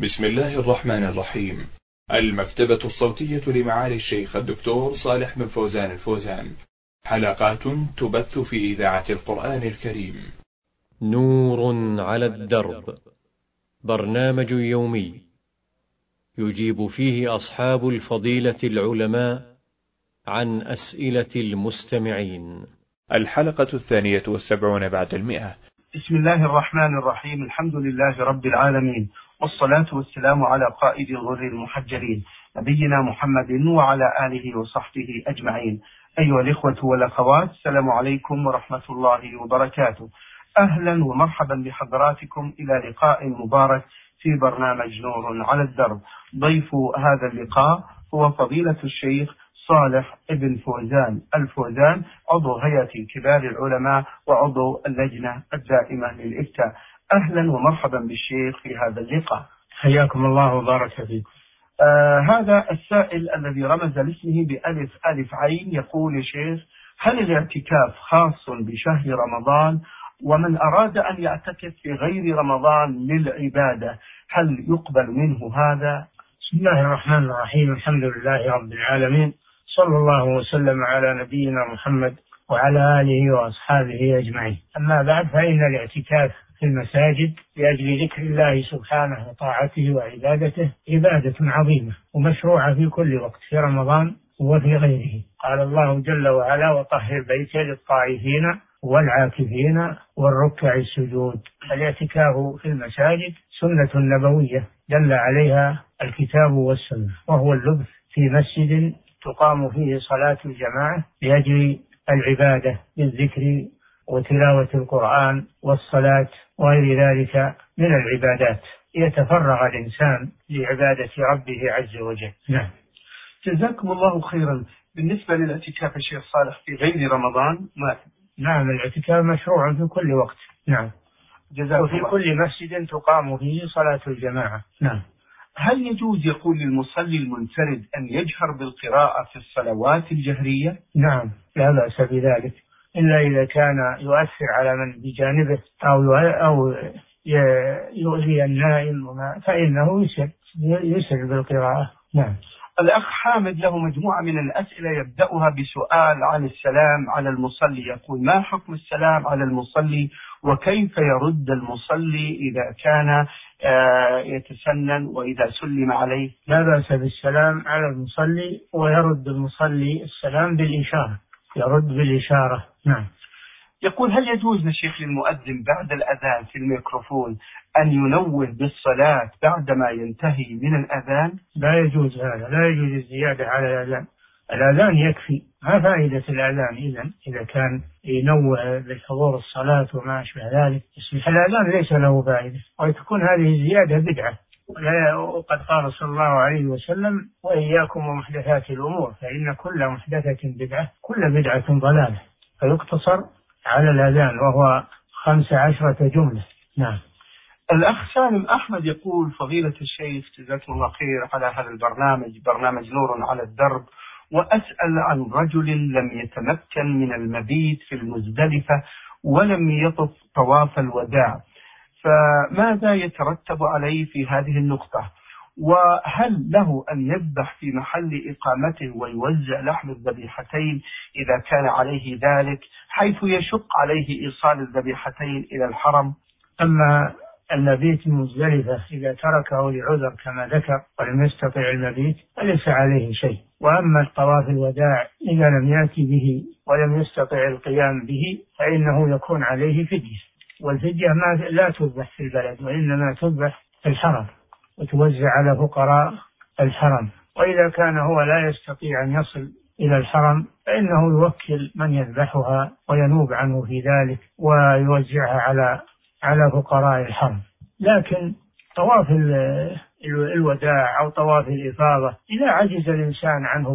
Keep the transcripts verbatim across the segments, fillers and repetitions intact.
بسم الله الرحمن الرحيم. المكتبة الصوتية لمعالي الشيخ الدكتور صالح بن فوزان الفوزان، حلقات تبث في إذاعة القرآن الكريم. نور على الدرب، برنامج يومي يجيب فيه أصحاب الفضيلة العلماء عن أسئلة المستمعين. الحلقة الثانية والسبعون بعد المئة. بسم الله الرحمن الرحيم. الحمد لله رب العالمين، والصلاة والسلام على قائد الغر المحجلين نبينا محمد وعلى آله وصحبه أجمعين. أيها الإخوة والأخوات، السلام عليكم ورحمة الله وبركاته. أهلا ومرحبا بحضراتكم إلى لقاء مبارك في برنامج نور على الدرب. ضيف هذا اللقاء هو فضيلة الشيخ صالح بن فوزان الفوزان، عضو هيئة كبار العلماء وعضو اللجنة الدائمة للإفتاء. أهلا ومرحبا بالشيخ في هذا اللقاء. حياكم الله وبارك فيكم. آه هذا السائل الذي رمز لاسمه بألف ألف عين يقول: يا شيخ، هل الاعتكاف خاص بشهر رمضان؟ ومن أراد أن يعتكف في غير رمضان للعبادة هل يقبل منه هذا؟ بسم الله الرحمن الرحيم. الحمد لله رب العالمين، صلى الله وسلم على نبينا محمد وعلى آله وأصحابه أجمعين. أما بعد، فإن الاعتكاف في المساجد لأجل ذكر الله سبحانه وطاعته وعبادته عبادة عظيمة ومشروعة في كل وقت، في رمضان وفي غيره. قال الله جل وعلا: وطهر بيتي للطائفين والعاكفين والركع السجود. الاعتكاف في المساجد سنة نبوية دل عليها الكتاب والسنة، وهو اللبث في مسجد تقام فيه صلاة الجماعة لأجل العبادة بالذكر وتلاوة القرآن والصلاة وغير ذلك من العبادات، يتفرغ الإنسان لعبادة ربه عز وجل. نعم. جزاكم الله خيرا. بالنسبة للاعتكاف الشيخ صالح في غير رمضان ما؟ نعم، الاعتكاف مشروع في كل وقت. نعم. جزاكم وفي الله. كل مسجد تقام فيه صلاة الجماعة. نعم. هل يجوز يقول للمصلي المنفرد أن يجهر بالقراءة في الصلوات الجهرية؟ نعم، لا بأس بذلك، إلا إذا كان يؤثر على من بجانبه أو أو يؤذي النائم فإنه يسر يسر بالقراءة. نعم. الأخ حامد له مجموعة من الأسئلة يبدأها بسؤال عن السلام على المصلي. يقول: ما حكم السلام على المصلي، وكيف يرد المصلي إذا كان يتسنن وإذا سلم عليه؟ لا بأس بالسلام على المصلي، ويرد المصلي السلام بالإشارة، يرد بالإشارة. نعم. يقول: هل يجوز للشيخ للمؤذن بعد الأذان في الميكروفون أن ينوه بالصلاة بعدما ينتهي من الأذان؟ لا يجوز هذا، لا يجوز الزيادة على الأذان. الأذان يكفي. ما فائدة الأذان إذن إذا كان ينوه بحضور الصلاة وما أشبه ذلك؟ الأذان ليس له فائدة، وتكون هذه الزيادة بدعة. وقد قال صلى الله عليه وسلم: وإياكم ومحدثات الأمور فإن كل محدثة بدعة كل بدعة ضلالة. فيقتصر على الأذان وهو خمس عشرة جملة. نعم. الأخ سالم أحمد يقول: فضيلة الشيخ، جزاكم الله خير على هذا البرنامج، برنامج نور على الدرب، وأسأل عن رجل لم يتمكن من المبيت في المزدلفة ولم يطف طواف الوداع، فماذا يترتب عليه في هذه النقطة؟ وهل له أن يذبح في محل إقامته ويوزع لحم الذبيحتين إذا كان عليه ذلك، حيث يشق عليه إيصال الذبيحتين إلى الحرم؟ أما المبيت المزدلفة إذا تركه لعذر كما ذكر ولم يستطع المبيت فليس عليه شيء. وأما الطواف الوداع إذا لم يأتي به ولم يستطع القيام به فإنه يكون عليه فدية، والفدية ما لا تذبح في البلد وإنما تذبح في الحرم وتوزع على فقراء الحرم. وإذا كان هو لا يستطيع أن يصل إلى الحرم فإنه يوكل من يذبحها وينوب عنه في ذلك ويوزعها على على فقراء الحرم. لكن طواف الوداع أو طواف الإفاضة إذا عجز الإنسان عنه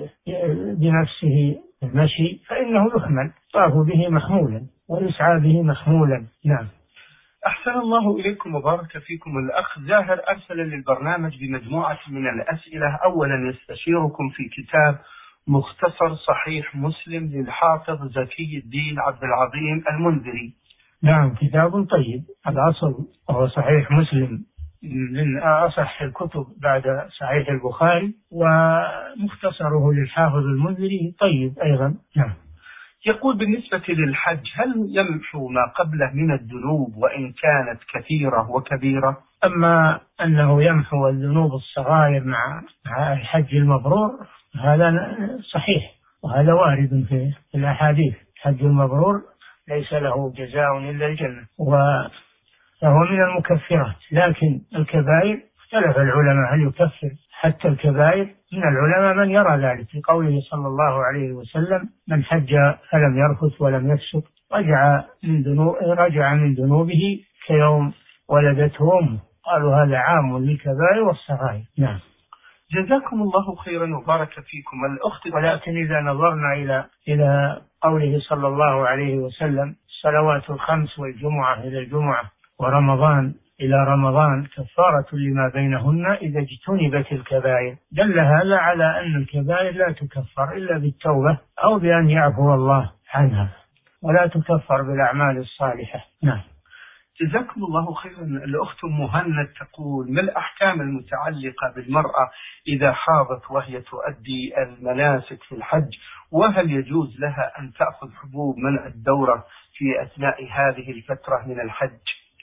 بنفسه المشي فإنه يحمل، طاف به محمولا ويسعى به محمولا. نعم. أحسن الله إليكم وبارك فيكم. الأخ زاهر أرسل للبرنامج بمجموعة من الأسئلة. أولا يستشيركم في كتاب مختصر صحيح مسلم للحافظ زكي الدين عبد العظيم المنذري. نعم، كتاب طيب الأصل وهو صحيح مسلم من أصح الكتب بعد صحيح البخاري، ومختصره للحافظ المنذري طيب أيضا. نعم. يقول بالنسبة للحج هل يمحو ما قبله من الذنوب وإن كانت كثيرة وكبيرة؟ أما أنه يمحو الذنوب الصغائر مع مع الحج المبرور هذا صحيح، وهذا وارد في الأحاديث. الحج المبرور ليس له جزاء إلا الجنة، وهو من المكفرات. لكن الكبائر اختلف العلماء هل يكفر حتى الكبائر. من العلماء من يرى ذلك في قوله صلى الله عليه وسلم: من حج فلم يرفث ولم يفسق رجع من ذنوب رجع من ذنوبه كيوم ولدته أمه. قالوا هذا عام للكبائر والصغائر. نعم. جزاكم الله خيرا وبارك فيكم. الأخت ولكن إذا نظرنا إلى إلى قوله صلى الله عليه وسلم: الصلوات الخمس والجمعة إلى الجمعة ورمضان إلى رمضان كفارة لما بينهن إذا اجتنبت الكبائر، دل هذا على أن الكبائر لا تكفر إلا بالتوبة أو بأن يعفو الله عنها، ولا تكفر بالأعمال الصالحة. نعم. جزاكم الله خيرا. الأخت مهند تقول: ما الأحكام المتعلقة بالمرأة إذا حاضت وهي تؤدي المناسك في الحج، وهل يجوز لها أن تأخذ حبوب منع الدورة في أثناء هذه الفترة من الحج؟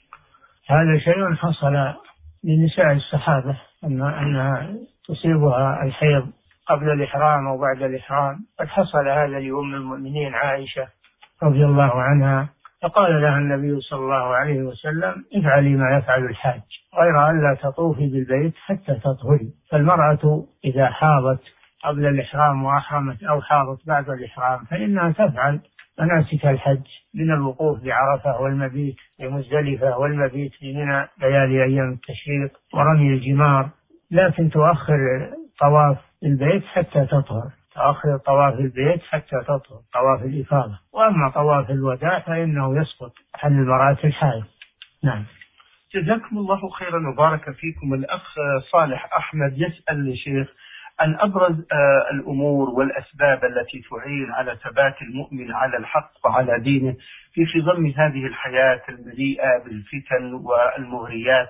هذا شيء حصل لنساء الصحابة، أنها تصيبها الحيض قبل الإحرام أو بعد الإحرام. قد حصل هذا لأم المؤمنين عائشة رضي الله عنها، فقال لها النبي صلى الله عليه وسلم: افعلي ما يفعل الحاج غير أن لا تطوفي بالبيت حتى تطهري. فالمرأة إذا حاضت قبل الإحرام وأحرمت أو حاضت بعد الإحرام فإنها تفعل مناسك الحج من الوقوف بعرفة والمبيت بمزدلفة والمبيت بمنى ليالي أيام التشريق ورمي الجمار، لكن تؤخر طواف البيت حتى تطهر تأخر طواف البيت حتى تطهر طواف الإفاضة. وأما طواف الوداع فإنه يسقط عن المرأة الحائض. نعم. جزاكم الله خيرا وبارك فيكم. الأخ صالح أحمد يسأل لشيخ عن أبرز الأمور والأسباب التي تعين على ثبات المؤمن على الحق وعلى دينه في خضم هذه الحياة المليئة بالفتن والمغريات.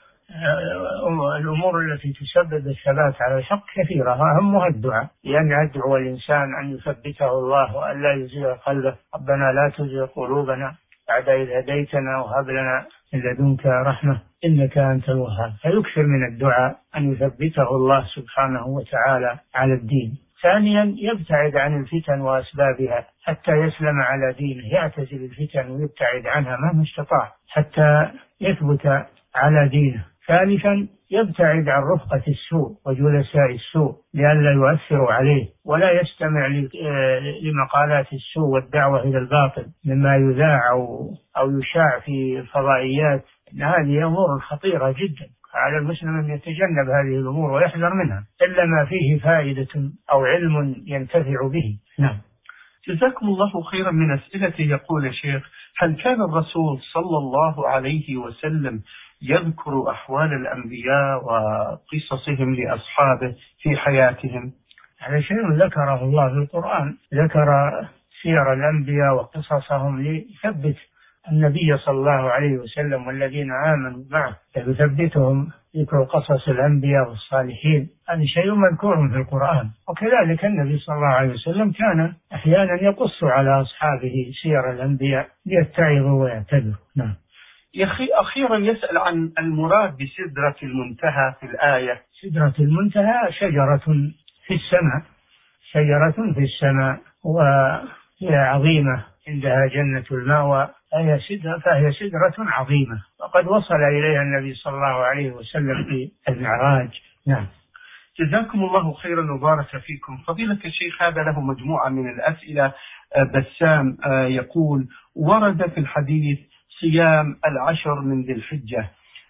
الأمور التي تسبب الثبات على الحق كثيرة، أهمها الدعاء، لأن يدعو الإنسان أن يثبته الله وأن لا يزيغ قلبه: ربنا لا تزغ قلوبنا بعد إذ هديتنا وهب لنا من لدنك رحمة إنك أنت الوهاب. فيكثر من الدعاء أن يثبته الله سبحانه وتعالى على الدين. ثانيا يبتعد عن الفتن وأسبابها حتى يسلم على دينه، يعتزل الفتن ويبتعد عنها مهما استطاع حتى يثبت على دينه. ثالثا يبتعد عن رفقة السوء وجلساء السوء لئلا يؤثروا عليه، ولا يستمع لمقالات السوء والدعوة إلى الباطل مما يذاع أو يشاع في الفضائيات. إن هذه أمور خطيرة جدا، على المسلم أن يتجنب هذه الأمور ويحذر منها إلا ما فيه فائدة أو علم ينتفع به. نعم. جزاكم الله خيرا. من أسئلته يقول يا شيخ: هل كان الرسول صلى الله عليه وسلم يذكر أحوال الأنبياء وقصصهم لأصحابه في حياتهم؟ هذا شيء ذكره الله في القرآن، ذكر سير الأنبياء وقصصهم ليثبت النبي صلى الله عليه وسلم والذين آمنوا معه، يثبتهم ذكر قصص الأنبياء والصالحين. هذا شيء مذكور في القرآن. وكذلك النبي صلى الله عليه وسلم كان أحيانا يقص على أصحابه سير الأنبياء ليتعظوا ويعتبروا. نعم. أخيرا يسأل عن المراد بسدرة المنتهى في الآية. سدرة المنتهى شجرة في السماء، شجرة في السماء، وهي عظيمة عندها جنة المأوى، فهي سدرة, فهي سدرة عظيمة، وقد وصل إليها النبي صلى الله عليه وسلم في المعراج. نعم. جزاكم الله خيرا وبارك فيكم. فضيلة الشيخ هذا له مجموعة من الأسئلة. بسام يقول: ورد في الحديث صيام العشر من ذي الحجة،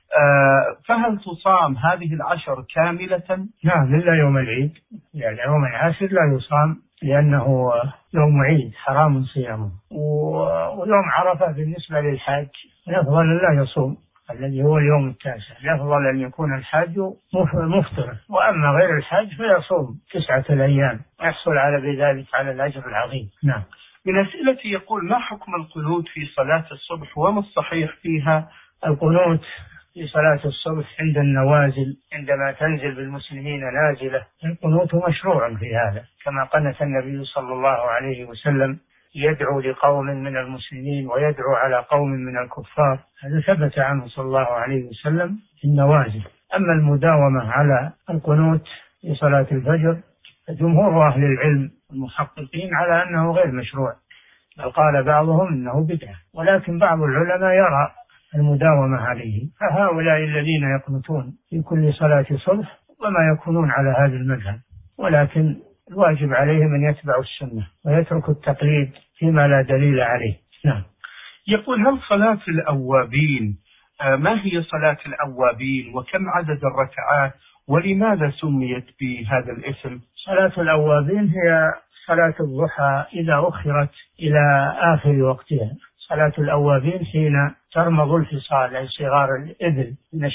فهل تصام هذه العشر كاملة؟ نعم، إلا يوم العيد، يعني يوم العاشر لا يصام لأنه يوم عيد حرام صيامه. ويوم عرفة بالنسبة للحاج يفضل لا يصوم، الذي هو اليوم التاسع يفضل أن يكون الحاج مفطرا، وأما غير الحاج فيصوم تسعة الأيام يحصل على بذلك على الأجر العظيم. نعم. من أسئلتي يقول: ما حكم القنوت في صلاة الصبح وما الصحيح فيها؟ القنوت في صلاة الصبح عند النوازل، عندما تنزل بالمسلمين نازلة، القنوت مشروع في هذا، كما قنت النبي صلى الله عليه وسلم يدعو لقوم من المسلمين ويدعو على قوم من الكفار، هذا ثبت عنه صلى الله عليه وسلم في النوازل. أما المداومة على القنوت في صلاة الفجر جمهور أهل العلم المحققين على أنه غير مشروع، بل قال بعضهم إنه بدعة، ولكن بعض العلماء يرى المداومة عليه، فهؤلاء الذين يقنطون في كل صلاة صبح وما يكونون على هذا المذهب، ولكن الواجب عليهم أن يتبعوا السنة ويترك التقليد فيما لا دليل عليه. نعم. يقول: هل صلاة الأوابين ما هي صلاة الأوابين وكم عدد الركعات ولماذا سميت بهذا الاسم؟ صلاة الأوابين هي صلاة الضحى إذا أخرت إلى آخر وقتها. صلاة الأوابين حين ترمض الفصال أي صغار الإبل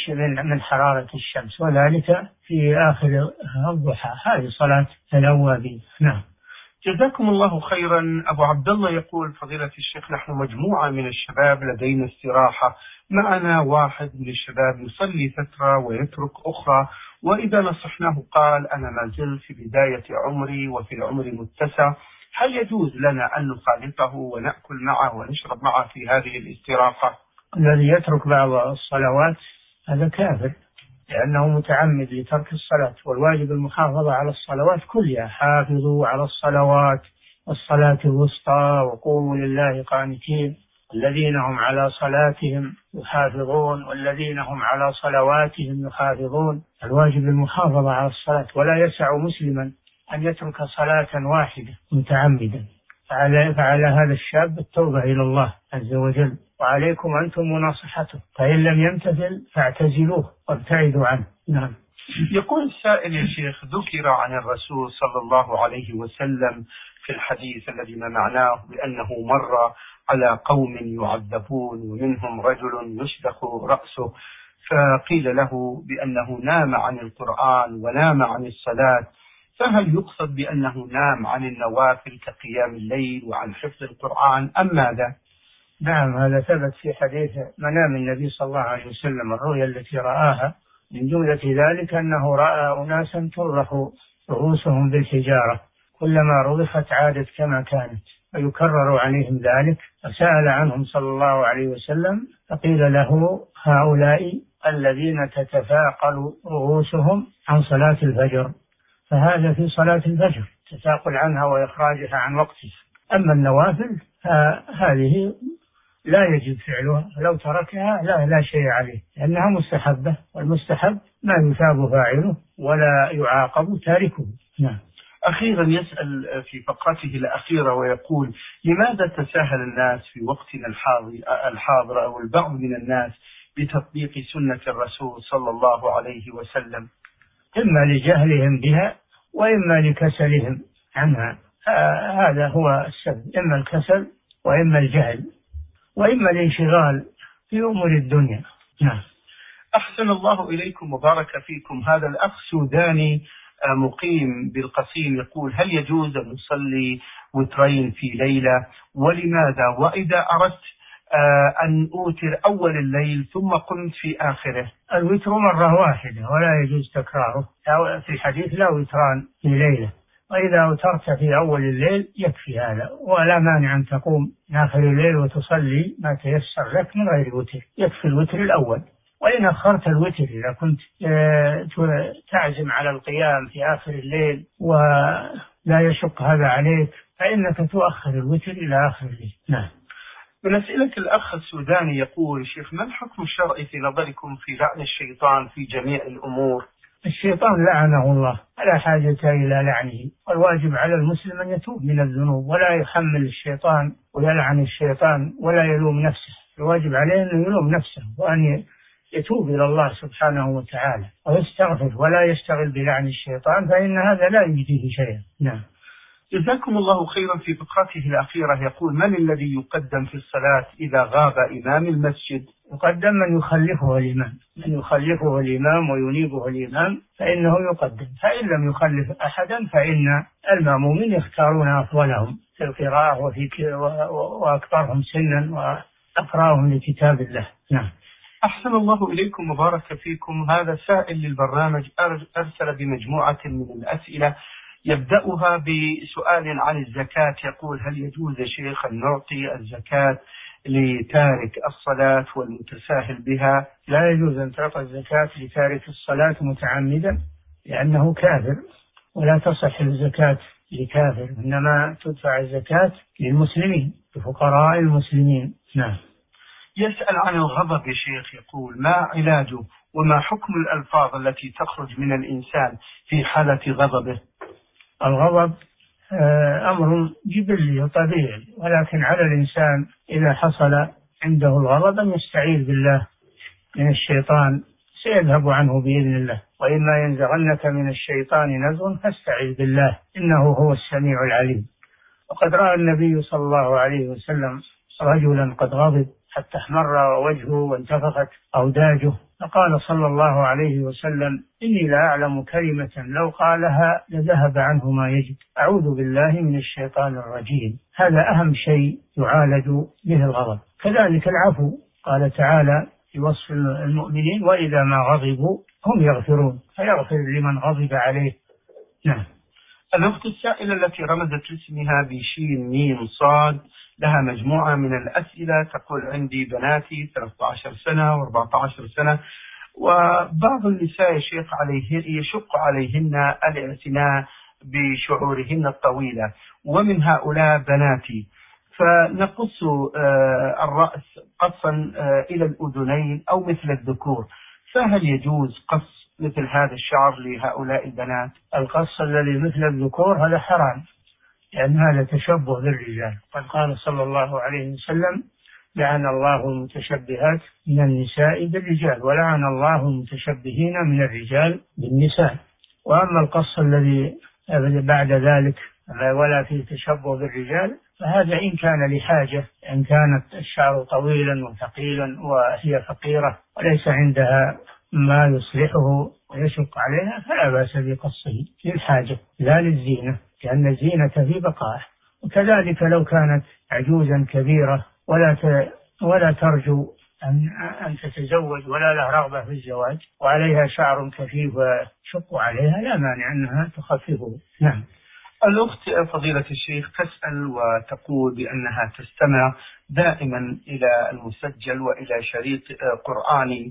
من حرارة الشمس، وذلك في آخر الضحى. هذه صلاة الأوابين. نعم. جزاكم الله خيرا. أبو عبد الله يقول: فضيلة الشيخ، نحن مجموعة من الشباب لدينا استراحة، معنا واحد من الشباب يصلي فترة ويترك أخرى، وإذا نصحناه قال: أنا ما زلت في بداية عمري وفي العمر متسع، هل يجوز لنا أن نخالطه ونأكل معه ونشرب معه في هذه الاستراحة؟ الذي يترك بعض الصلوات هذا كافر، لأنه متعمد لترك الصلاة، والواجب المحافظة على الصلوات كلها. حافظوا على الصلوات والصلاة الوسطى وقوموا لله قانتين، الذين هم على صلاتهم يحافظون والذين هم على صلواتهم يحافظون. الواجب المحافظة على الصلاة، ولا يسع مسلما أن يترك صلاة واحدة متعمدا، فعلى, فعلى هذا الشاب التوبة إلى الله عز وجل، وعليكم أنتم مناصحته، فإن لم يمتثل فاعتزلوه وابتعدوا عنه. نعم. يقول السائل: يا شيخ، ذكر عن الرسول صلى الله عليه وسلم في الحديث الذي ما معناه بأنه مر على قوم يعذبون ومنهم رجل يشدخ رأسه، فقيل له بأنه نام عن القرآن ونام عن الصلاة، فهل يقصد بأنه نام عن النوافل كقيام الليل وعن حفظ القرآن أم ماذا؟ نعم، هذا ثبت في حديث منام النبي صلى الله عليه وسلم، الرؤيا التي رآها من جملة ذلك أنه رأى أناسا ترخ رؤوسهم بالحجارة، كلما رضخت عادت كما كانت، فيكرر عليهم ذلك، فسأل عنهم صلى الله عليه وسلم فقيل له: هؤلاء الذين تتثاقل رؤوسهم عن صلاة الفجر. فهذا في صلاة الفجر تثاقل عنها وإخراجها عن وقتها. أما النوافل هذه لا يجب فعلها، لو تركها لا, لا شيء عليه، لأنها مستحبة، والمستحب ما يثاب فاعله ولا يعاقب تاركه. نعم. أخيرا يسأل في فقرته الأخيرة ويقول: لماذا تساهل الناس في وقتنا الحاضر أو البعض من الناس بتطبيق سنة الرسول صلى الله عليه وسلم؟ إما لجهلهم بها وإما لكسلهم عنها، هذا هو السبب، إما الكسل وإما الجهل وإما الانشغال في أمور الدنيا. نعم. أحسن الله إليكم وبارك فيكم. هذا الأخ سوداني مقيم بالقصيم يقول: هل يجوز أن نصلي وترين في ليلة؟ ولماذا؟ وإذا أردت أن أوتر أول الليل ثم قمت في آخره؟ الوتر مرة واحدة ولا يجوز تكراره، في الحديث لا وتران في ليلة، وإذا أوترت في أول الليل يكفي هذا، ولا مانع أن تقوم آخر الليل وتصلي ما تيسر لك من غير وتر، يكفي الوتر الأول. وإن أخرت الوتر إذا كنت تعزم على القيام في آخر الليل ولا يشق هذا عليك فإنك تؤخر الوتر إلى آخر الليل. نعم. من أسئلة الأخ السوداني يقول: شيخ، ما الحكم الشرعي في نظركم في لعن الشيطان في جميع الأمور؟ الشيطان لعنه الله، لا حاجة إلى لعنه، والواجب على المسلم أن يتوب من الذنوب ولا يحمل الشيطان ويلعن الشيطان ولا يلوم نفسه، الواجب عليه أن يلوم نفسه وأن يتوب إلى الله سبحانه وتعالى ويستغفر ولا يشتغل بلعن الشيطان، فإن هذا لا يجديه شيئا. نعم. جزاكم الله خيرا. في فقرته الأخيرة يقول: من الذي يقدم في الصلاة إذا غاب إمام المسجد؟ يقدم من يخلفه الإمام، من يخلفه الإمام وينيبه الإمام فإنه يقدم، فإن لم يخلف أحدا فإن المأمومين يختارون أفضلهم في القراءة وفي وأكثرهم سنا وأقرأهم لكتاب الله. نعم. أحسن الله إليكم وبارك فيكم. هذا سائل للبرنامج أرسل بمجموعة من الأسئلة، يبدأها بسؤال عن الزكاة. يقول: هل يجوز يا شيخ أن نعطي الزكاة لتارك الصلاة والمتساهل بها؟ لا يجوز أن تعطى الزكاة لتارك الصلاة متعمدا، لأنه كافر، ولا تصح الزكاة لكافر، إنما تدفع الزكاة للمسلمين، لفقراء المسلمين. نعم. يسأل عن الغضب يا شيخ، يقول: ما علاجه وما حكم الألفاظ التي تخرج من الإنسان في حالة غضبه؟ الغضب أمر جبلي وطبيعي، ولكن على الإنسان إذا حصل عنده الغضب أن يستعيذ بالله من الشيطان، سيذهب عنه بإذن الله. وإما ينزغنك من الشيطان نزغ فاستعذ بالله إنه هو السميع العليم. وقد رأى النبي صلى الله عليه وسلم رجلا قد غضب حتى احمر وجهه وانتفخت أوداجه، فقال صلى الله عليه وسلم: إني لا أعلم كلمة لو قالها لذهب عنه ما يجد، أعوذ بالله من الشيطان الرجيم. هذا أهم شيء يعالج به الغضب. كذلك العفو، قال تعالى في وصف المؤمنين: وإذا ما غضبوا هم يغفرون، فيغفر لمن غضب عليه. نعم. الأخت السائلة التي رمزت اسمها بشين ميم صاد لها مجموعة من الأسئلة، تقول: عندي بناتي ثلاثة عشر سنة وأربعة عشر سنة، وبعض النساء يا شيخ عليه يشق عليهن الاعتناء بشعورهن الطويلة، ومن هؤلاء بناتي، فنقص الرأس قصا إلى الأذنين أو مثل الذكور، فهل يجوز قص مثل هذا الشعر لهؤلاء البنات؟ القص الذي مثل الذكور هذا حرام، لأن هذا تشبه بالرجال. قد قال صلى الله عليه وسلم: لعن الله المتشبهات من النساء بالرجال، ولعن الله المتشبهين من الرجال بالنساء. وأما القص الذي بعد ذلك ولا فيه تشبه بالرجال، فهذا إن كان لحاجة، إن كانت الشعر طويلا وثقيلا وهي فقيرة وليس عندها ما يصلحه ويشق عليها، فلا بأس بقصه للحاجة لا للزينة، لأن الزينة في بقائه. وكذلك لو كانت عجوزا كبيرة ولا ولا ترجو أن أن تتزوج ولا لها رغبة في الزواج وعليها شعر كثيف وشق عليها، لا مانع أنها تخففه. نعم. الأخت فضيلة الشيخ تسأل وتقول بأنها تستمع دائما إلى المسجل وإلى شريط قرآني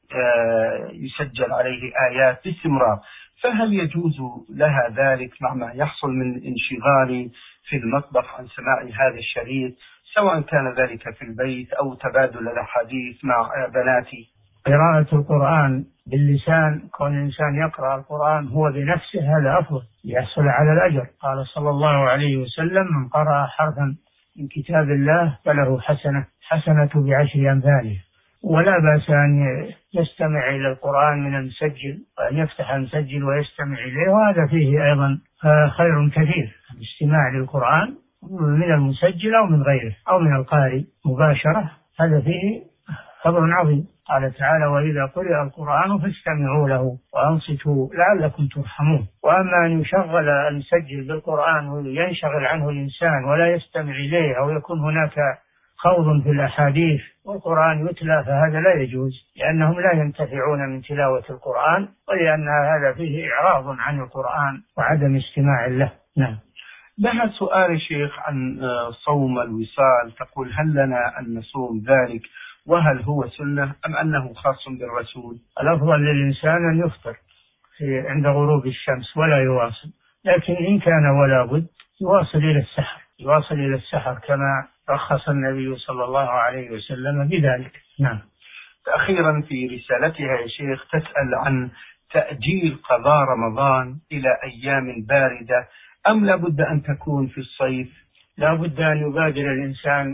يسجل عليه آيات باستمرار، فهل يجوز لها ذلك مع ما يحصل من انشغال في المطبخ عن سماع هذا الشريط، سواء كان ذلك في البيت أو تبادل الأحاديث مع بناتي؟ قراءة القرآن باللسان، كون الإنسان يقرأ القرآن هو بنفسه، هذا أفضل يحصل على الأجر. قال صلى الله عليه وسلم: من قرأ حرفا من كتاب الله فله حسنة حسنة بعشر أمثاله. ولا بأس أن يستمع إلى القرآن من المسجل، وأن يفتح المسجل ويستمع إليه، وهذا فيه أيضا خير كثير. الاستماع للقرآن من المسجل أو من غيره أو من القارئ مباشرة، هذا فيه فضل عظيم. قال تعالى: وإذا قرئ القرآن فاستمعوا له وأنصتوا لعلكم ترحمون. وأما أن يشغل المسجل بالقرآن وينشغل عنه الإنسان ولا يستمع إليه، أو يكون هناك خوض في الأحاديث والقرآن يتلى، فهذا لا يجوز، لأنهم لا ينتفعون من تلاوة القرآن، ولأن هذا فيه إعراض عن القرآن وعدم استماع له. نعم. لها سؤال شيخ عن صوم الوصال، تقول: هل لنا أن نصوم ذلك، وهل هو سنة أم أنه خاص بالرسول؟ الأفضل للإنسان أن يفطر في عند غروب الشمس ولا يواصل، لكن إن كان ولا بد يواصل إلى السحر، يواصل إلى السحر كما رخص النبي صلى الله عليه وسلم بذلك. نعم. أخيرا في رسالتها يا شيخ تسأل عن تأجيل قضاء رمضان إلى أيام باردة، أم لا بد أن تكون في الصيف؟ لا بد أن يبادر الإنسان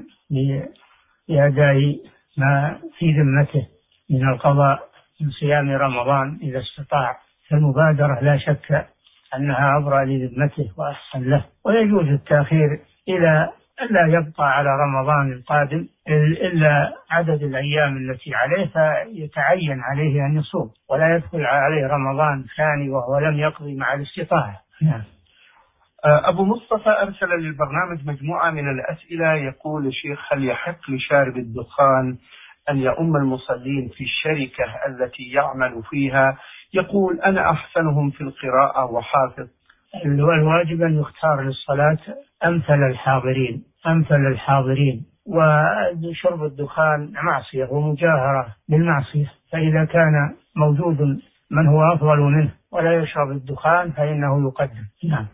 بأداء ما في ذمته من القضاء من صيام رمضان إذا استطاع، فالمبادرة لا شك أنها أبرى لذمته وأحسن له. ويجوز التأخير إلى ألا يبقى على رمضان القادم إلا عدد الأيام التي عليه، فيتعين عليه أن يصوم، ولا يدخل عليه رمضان ثاني وهو لم يقضي مع الاستطاعة. نعم. أبو مصطفى أرسل للبرنامج مجموعة من الأسئلة، يقول: الشيخ هل يحق لشارب الدخان أن يؤم المصلين في الشركة التي يعمل فيها، يقول أنا أحسنهم في القراءة وحافظ. الواجب أن يختار للصلاة أمثل الحاضرين أمثل الحاضرين وشرب الدخان معصية ومجاهرة بالمعصية، فإذا كان موجود من هو أفضل منه ولا يشرب الدخان فإنه يقدم. نعم.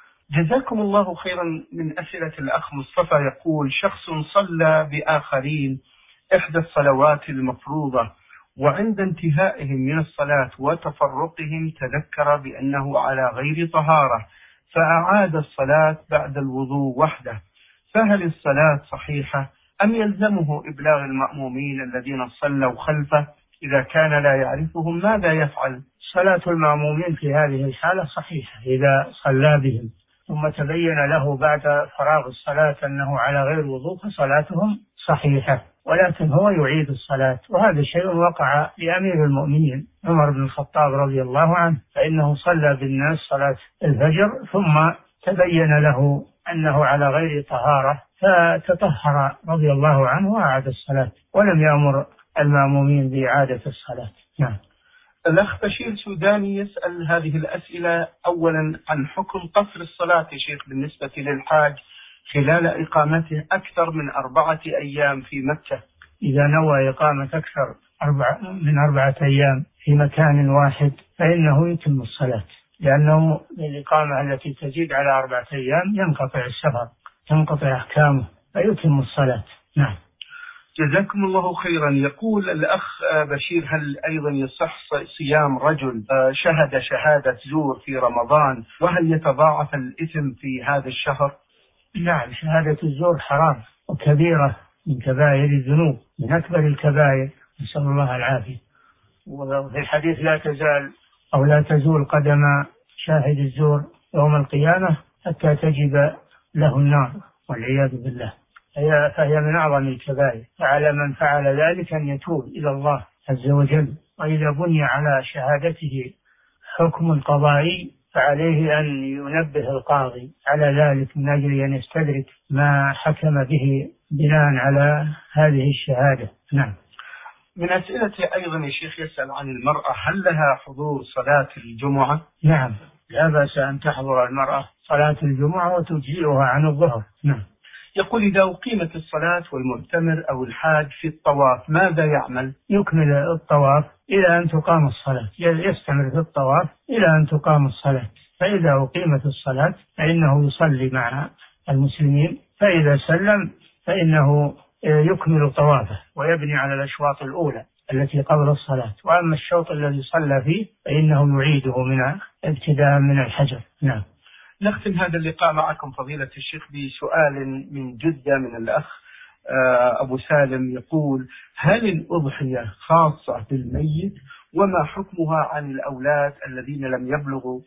جزاكم الله خيرا. من أسئلة الأخ مصطفى يقول شخص صلى بآخرين إحدى الصلوات المفروضة، وعند انتهائهم من الصلاة وتفرقهم تذكر بأنه على غير طهارة فأعاد الصلاة بعد الوضوء وحده، فهل الصلاة صحيحة أم يلزمه إبلاغ المأمومين الذين صلوا خلفه؟ إذا كان لا يعرفهم ماذا يفعل؟ صلاة المأمومين في هذه الحالة صحيحة إذا صلى بهم ثم تبين له بعد فراغ الصلاة أنه على غير وضوء فصلاتهم صحيحة، ولكن هو يعيد الصلاة. وهذا شيء وقع لأمير المؤمنين عمر بن الخطاب رضي الله عنه، فإنه صلى بالناس صلاة الفجر ثم تبين له أنه على غير طهارة فتطهر رضي الله عنه وأعاد الصلاة ولم يأمر المأمومين بإعادة الصلاة. نعم. الأخ بشير سوداني يسأل هذه الأسئلة أولا عن حكم قصر الصلاة يا شيخ بالنسبة للحاج خلال إقامته أكثر من أربعة أيام في مكة. إذا نوى إقامة أكثر أربع من أربعة أيام في مكان واحد فإنه يتم الصلاة، لأنه الإقامة التي تزيد على أربعة أيام ينقطع السفر تنقطع أحكامه فيتم الصلاة. نعم. جزاكم الله خيرا. يقول الأخ بشير هل أيضا يصح صيام رجل شهد شهادة زور في رمضان، وهل يتضاعف الإثم في هذا الشهر؟ نعم، شهادة الزور حرام وكبيرة من كبائر الذنوب، من أكبر الكبائر، نسأل الله العافية. وفي الحديث لا تزال أو لا تزول قدم شاهد الزور يوم القيامة حتى تجب له النار والعياذ بالله، فهي من أعظم الكبائر، فعلى من فعل ذلك أن يتوب إلى الله عز وجل. وإذا بني على شهادته حكم قضائي فعليه أن ينبه القاضي على ذلك من أجل أن يستدرك ما حكم به بناء على هذه الشهادة. نعم. من أسئلة أيضا يا شيخ يسأل عن المرأة هل لها حضور صلاة الجمعة؟ نعم، لا بأس أن تحضر المرأة صلاة الجمعة وتجزئها عن الظهر. نعم. يقول إذا أقيمت الصلاة والمعتمر أو الحاج في الطواف ماذا يعمل؟ يكمل الطواف إلى أن تقام الصلاة، يستمر في الطواف إلى أن تقام الصلاة، فإذا أقيمت الصلاة فإنه يصلي مع المسلمين، فإذا سلم فإنه يكمل طوافه ويبني على الأشواط الأولى التي قبل الصلاة، وأما الشوط الذي صلى فيه فإنه يعيده من ابتداء من الحجر. نعم. نختم هذا اللقاء معكم فضيلة الشيخ بسؤال من جدة من الأخ أبو سالم يقول هل الأضحية خاصة بالميت وما حكمها عن الأولاد الذين لم يبلغوا؟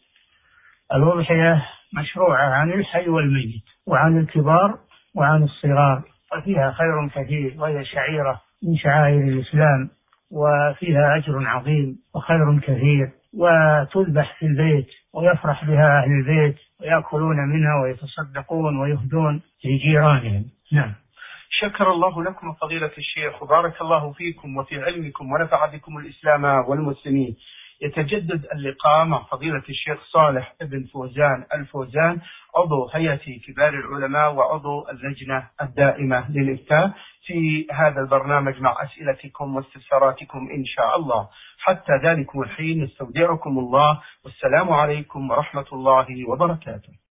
الأضحية مشروعة عن الحي والميت وعن الكبار وعن الصغار، وفيها خير كثير، وهي شعيرة من شعائر الإسلام وفيها أجر عظيم وخير كثير، وتذبح في البيت ويفرح بها أهل البيت ويأكلون منها ويتصدقون ويهدون لجيرانهم. نعم. شكر الله لكم فضيلة الشيخ وبارك الله فيكم وفي علمكم ونفع بكم الإسلام والمسلمين. يتجدد اللقاء مع فضيلة الشيخ صالح ابن فوزان الفوزان عضو هيئة كبار العلماء وعضو اللجنة الدائمة للإفتاء في هذا البرنامج مع أسئلتكم واستفساراتكم إن شاء الله. حتى ذلك الحين نستودعكم الله والسلام عليكم ورحمة الله وبركاته.